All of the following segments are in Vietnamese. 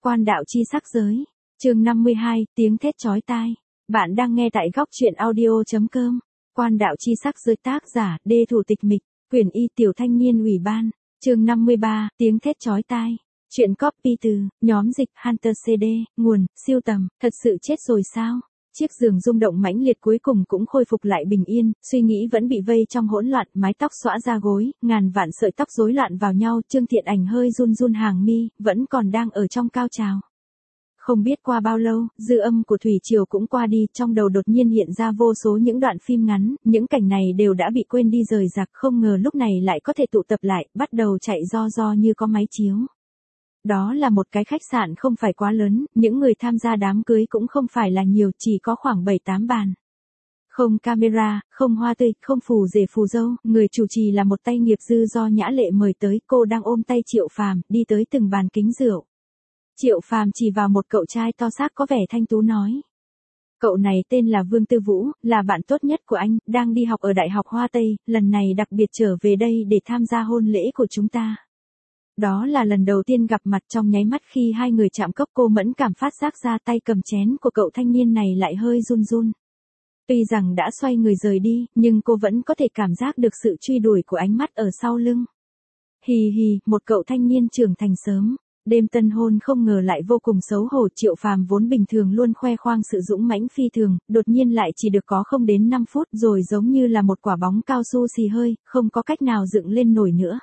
Quan đạo chi sắc giới. Chương 52, tiếng thét chói tai. Bạn đang nghe tại góc truyện audio.com. Quan đạo chi sắc giới, tác giả, Đê Thủ Tịch Mịch, quyển Y, Tiểu Thanh Niên Ủy ban. Chương 53, tiếng thét chói tai. Chuyện copy từ nhóm dịch Hunter CD, nguồn siêu tầm. Thật sự chết rồi sao? Chiếc giường rung động mãnh liệt cuối cùng cũng khôi phục lại bình yên, suy nghĩ vẫn bị vây trong hỗn loạn, mái tóc xõa ra gối, ngàn vạn sợi tóc rối loạn vào nhau, Trương Thiện Ảnh hơi run run hàng mi, vẫn còn đang ở trong cao trào. Không biết qua bao lâu, dư âm của thủy triều cũng qua đi, trong đầu đột nhiên hiện ra vô số những đoạn phim ngắn, những cảnh này đều đã bị quên đi rời rạc, không ngờ lúc này lại có thể tụ tập lại, bắt đầu chạy ro như có máy chiếu. Đó là một cái khách sạn không phải quá lớn, những người tham gia đám cưới cũng không phải là nhiều, chỉ có khoảng 7-8 bàn. Không camera, không hoa tươi, không phù rể phù dâu, người chủ trì là một tay nghiệp dư do Nhã Lệ mời tới, cô đang ôm tay Triệu Phàm, đi tới từng bàn kính rượu. Triệu Phàm chỉ vào một cậu trai to xác có vẻ thanh tú nói. Cậu này tên là Vương Tư Vũ, là bạn tốt nhất của anh, đang đi học ở Đại học Hoa Tây, lần này đặc biệt trở về đây để tham gia hôn lễ của chúng ta. Đó là lần đầu tiên gặp mặt, trong nháy mắt khi hai người chạm cốc cô mẫn cảm phát giác ra tay cầm chén của cậu thanh niên này lại hơi run run. Tuy rằng đã xoay người rời đi, nhưng cô vẫn có thể cảm giác được sự truy đuổi của ánh mắt ở sau lưng. Hì hì, một cậu thanh niên trưởng thành sớm. Đêm tân hôn không ngờ lại vô cùng xấu hổ, Triệu Phàm vốn bình thường luôn khoe khoang sự dũng mãnh phi thường, đột nhiên lại chỉ được có không đến 5 phút rồi giống như là một quả bóng cao su xì hơi, không có cách nào dựng lên nổi nữa.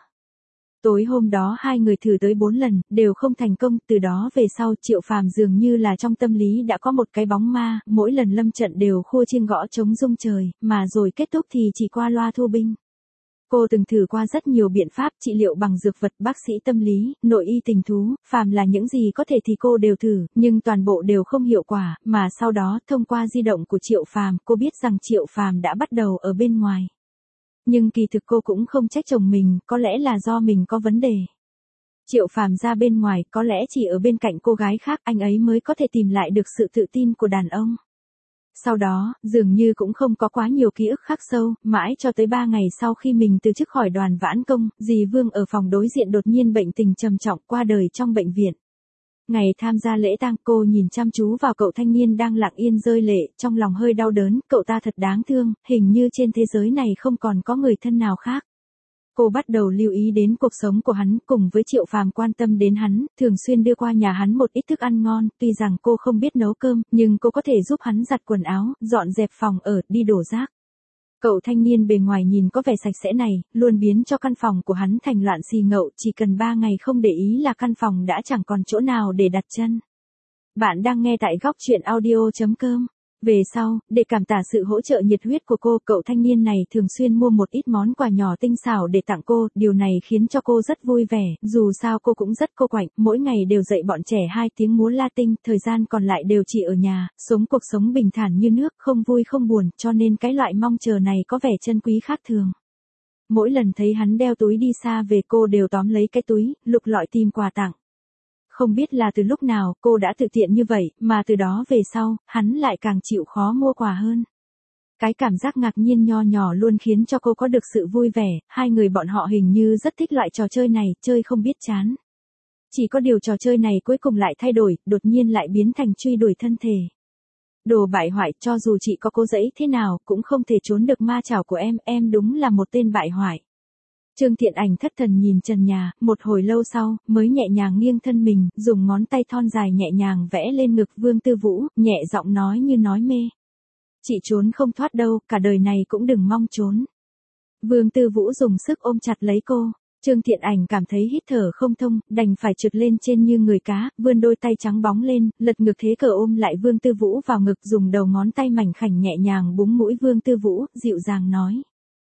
Tối hôm đó hai người thử tới 4 lần, đều không thành công, từ đó về sau Triệu Phàm dường như là trong tâm lý đã có một cái bóng ma, mỗi lần lâm trận đều khua chiêng gõ trống rung trời, mà rồi kết thúc thì chỉ qua loa thu binh. Cô từng thử qua rất nhiều biện pháp trị liệu bằng dược vật, bác sĩ tâm lý, nội y tình thú, phàm là những gì có thể thì cô đều thử, nhưng toàn bộ đều không hiệu quả, mà sau đó thông qua di động của Triệu Phàm, cô biết rằng Triệu Phàm đã bắt đầu ở bên ngoài. Nhưng kỳ thực cô cũng không trách chồng mình, có lẽ là do mình có vấn đề. Triệu Phàm ra bên ngoài, có lẽ chỉ ở bên cạnh cô gái khác, anh ấy mới có thể tìm lại được sự tự tin của đàn ông. Sau đó, dường như cũng không có quá nhiều ký ức khắc sâu, mãi cho tới 3 ngày sau khi mình từ chức khỏi đoàn vãn công, dì Vương ở phòng đối diện đột nhiên bệnh tình trầm trọng, qua đời trong bệnh viện. Ngày tham gia lễ tang, cô nhìn chăm chú vào cậu thanh niên đang lặng yên rơi lệ, trong lòng hơi đau đớn, cậu ta thật đáng thương, hình như trên thế giới này không còn có người thân nào khác. Cô bắt đầu lưu ý đến cuộc sống của hắn, cùng với Triệu Phàm quan tâm đến hắn, thường xuyên đưa qua nhà hắn một ít thức ăn ngon, tuy rằng cô không biết nấu cơm, nhưng cô có thể giúp hắn giặt quần áo, dọn dẹp phòng ở, đi đổ rác. Cậu thanh niên bề ngoài nhìn có vẻ sạch sẽ này, luôn biến cho căn phòng của hắn thành loạn xì ngậu, chỉ cần 3 ngày không để ý là căn phòng đã chẳng còn chỗ nào để đặt chân. Bạn đang nghe tại góc truyện audio.com. Về sau, để cảm tả sự hỗ trợ nhiệt huyết của cô, cậu thanh niên này thường xuyên mua một ít món quà nhỏ tinh xảo để tặng cô, điều này khiến cho cô rất vui vẻ, dù sao cô cũng rất cô quạnh, mỗi ngày đều dạy bọn trẻ 2 tiếng múa Latin, thời gian còn lại đều chỉ ở nhà, sống cuộc sống bình thản như nước, không vui không buồn, cho nên cái loại mong chờ này có vẻ chân quý khác thường. Mỗi lần thấy hắn đeo túi đi xa về, cô đều tóm lấy cái túi, lục lọi tìm quà tặng. Không biết là từ lúc nào cô đã thực hiện như vậy, mà từ đó về sau, hắn lại càng chịu khó mua quà hơn. Cái cảm giác ngạc nhiên nho nhỏ luôn khiến cho cô có được sự vui vẻ, hai người bọn họ hình như rất thích loại trò chơi này, chơi không biết chán. Chỉ có điều trò chơi này cuối cùng lại thay đổi, đột nhiên lại biến thành truy đuổi thân thể. Đồ bại hoại, cho dù chị có cố dẫy thế nào, cũng không thể trốn được ma chảo của em đúng là một tên bại hoại. Trương Thiện Ảnh thất thần nhìn trần nhà, một hồi lâu sau, mới nhẹ nhàng nghiêng thân mình, dùng ngón tay thon dài nhẹ nhàng vẽ lên ngực Vương Tư Vũ, nhẹ giọng nói như nói mê. Chị trốn không thoát đâu, cả đời này cũng đừng mong trốn. Vương Tư Vũ dùng sức ôm chặt lấy cô. Trương Thiện Ảnh cảm thấy hít thở không thông, đành phải trượt lên trên như người cá, vươn đôi tay trắng bóng lên, lật ngực thế cờ ôm lại Vương Tư Vũ vào ngực, dùng đầu ngón tay mảnh khảnh nhẹ nhàng búng mũi Vương Tư Vũ, dịu dàng nói.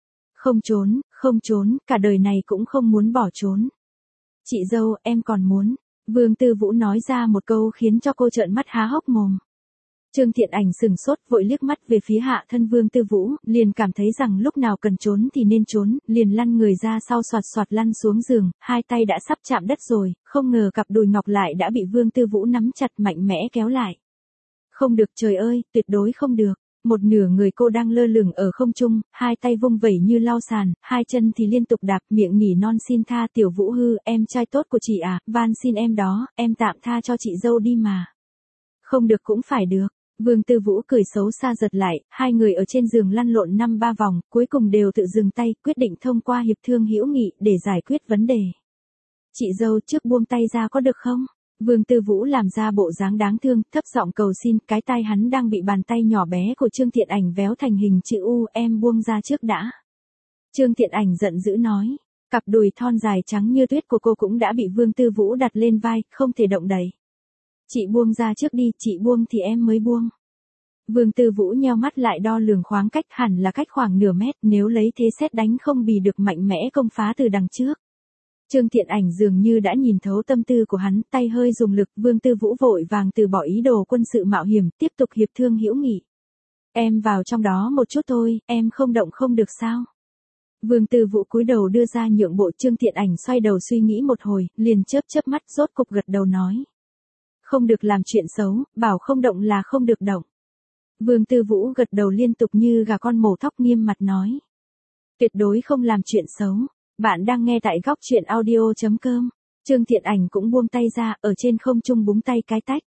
Không trốn, cả đời này cũng không muốn bỏ trốn. Chị dâu, em còn muốn. Vương Tư Vũ nói ra một câu khiến cho cô trợn mắt há hốc mồm. Trương Thiện Ảnh sừng sốt, vội liếc mắt về phía hạ thân Vương Tư Vũ, liền cảm thấy rằng lúc nào cần trốn thì nên trốn, liền lăn người ra sau xoạt xoạt lăn xuống giường, hai tay đã sắp chạm đất rồi, không ngờ cặp đùi ngọc lại đã bị Vương Tư Vũ nắm chặt mạnh mẽ kéo lại. Không được, trời ơi, tuyệt đối không được. một nửa người cô đang lơ lửng ở không trung, hai tay vung vẩy như lau sàn, hai chân thì liên tục đạp, miệng nỉ non xin tha. Tiểu Vũ Hư, em trai tốt của chị à, van xin em đó, em tạm tha cho chị dâu đi mà. Không được cũng phải được. Vương Tư Vũ cười xấu xa giật lại, hai người ở trên giường lăn lộn 5-3 vòng, cuối cùng đều tự dừng tay, quyết định thông qua hiệp thương hữu nghị để giải quyết vấn đề. Chị dâu trước buông tay ra có được không? Vương Tư Vũ làm ra bộ dáng đáng thương, thấp giọng cầu xin, cái tai hắn đang bị bàn tay nhỏ bé của Trương Thiện Ảnh véo thành hình chữ U, em buông ra trước đã. Trương Thiện Ảnh giận dữ nói, cặp đùi thon dài trắng như tuyết của cô cũng đã bị Vương Tư Vũ đặt lên vai, không thể động đậy. Chị buông ra trước đi, chị buông thì em mới buông. Vương Tư Vũ nheo mắt lại đo lường khoảng cách, hẳn là cách khoảng nửa mét, nếu lấy thế sét đánh không bì được mạnh mẽ công phá từ đằng trước. Trương Thiện Ảnh dường như đã nhìn thấu tâm tư của hắn, tay hơi dùng lực, Vương Tư Vũ vội vàng từ bỏ ý đồ quân sự mạo hiểm, tiếp tục hiệp thương hữu nghị. Em vào trong đó một chút thôi, em không động không được sao? Vương Tư Vũ cúi đầu đưa ra nhượng bộ. Trương Thiện Ảnh xoay đầu suy nghĩ một hồi, liền chớp mắt, rốt cục gật đầu nói. Không được làm chuyện xấu, bảo không động là không được động. Vương Tư Vũ gật đầu liên tục như gà con mổ thóc, nghiêm mặt nói. Tuyệt đối không làm chuyện xấu. Bạn đang nghe tại góc truyện audio.com. Trương Thiện Ảnh cũng buông tay ra, ở trên không trung búng tay cái tách.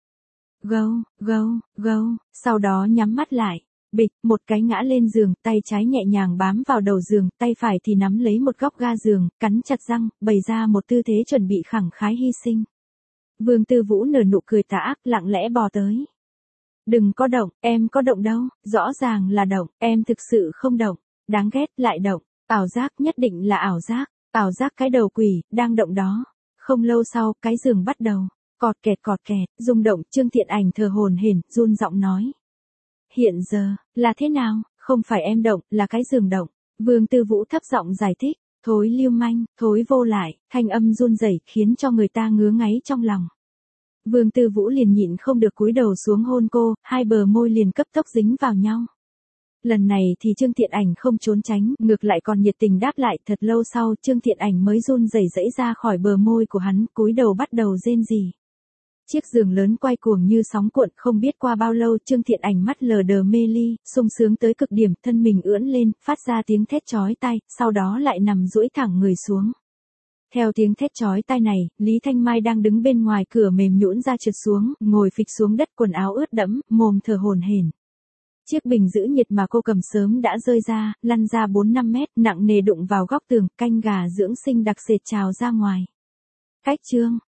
Gâu, sau đó nhắm mắt lại. Bịch, một cái ngã lên giường, tay trái nhẹ nhàng bám vào đầu giường, tay phải thì nắm lấy một góc ga giường, cắn chặt răng, bày ra một tư thế chuẩn bị khẳng khái hy sinh. Vương Tư Vũ nở nụ cười tà ác, lặng lẽ bò tới. Đừng có động, em có động đâu, rõ ràng là động, em thực sự không động, đáng ghét lại động, ảo giác, nhất định là ảo giác cái đầu quỷ, đang động đó. Không lâu sau, cái giường bắt đầu, cọt kẹt, rung động. Trương Thiện Ảnh thở hổn hển, run giọng nói. Hiện giờ, là thế nào, không phải em động, là cái giường động. Vương Tư Vũ thấp giọng giải thích, thối lưu manh, thối vô lại, thanh âm run rẩy khiến cho người ta ngứa ngáy trong lòng. Vương Tư Vũ liền nhịn không được cúi đầu xuống hôn cô, hai bờ môi liền cấp tốc dính vào nhau. Lần này thì Trương Thiện Ảnh không trốn tránh, ngược lại còn nhiệt tình đáp lại. Thật lâu sau, Trương Thiện Ảnh mới run rẩy rẫy ra khỏi bờ môi của hắn, cúi đầu bắt đầu rên rỉ. Chiếc giường lớn quay cuồng như sóng cuộn, không biết qua bao lâu, Trương Thiện Ảnh mắt lờ đờ mê ly, sung sướng tới cực điểm, thân mình ưỡn lên, phát ra tiếng thét chói tai, sau đó lại nằm duỗi thẳng người xuống. Theo tiếng thét chói tai này, Lý Thanh Mai đang đứng bên ngoài cửa mềm nhũn ra trượt xuống, ngồi phịch xuống đất, quần áo ướt đẫm, mồm thở hổn hển. Chiếc bình giữ nhiệt mà cô cầm sớm đã rơi ra, lăn ra 4-5 mét, nặng nề đụng vào góc tường, canh gà dưỡng sinh đặc sệt trào ra ngoài. Cách chương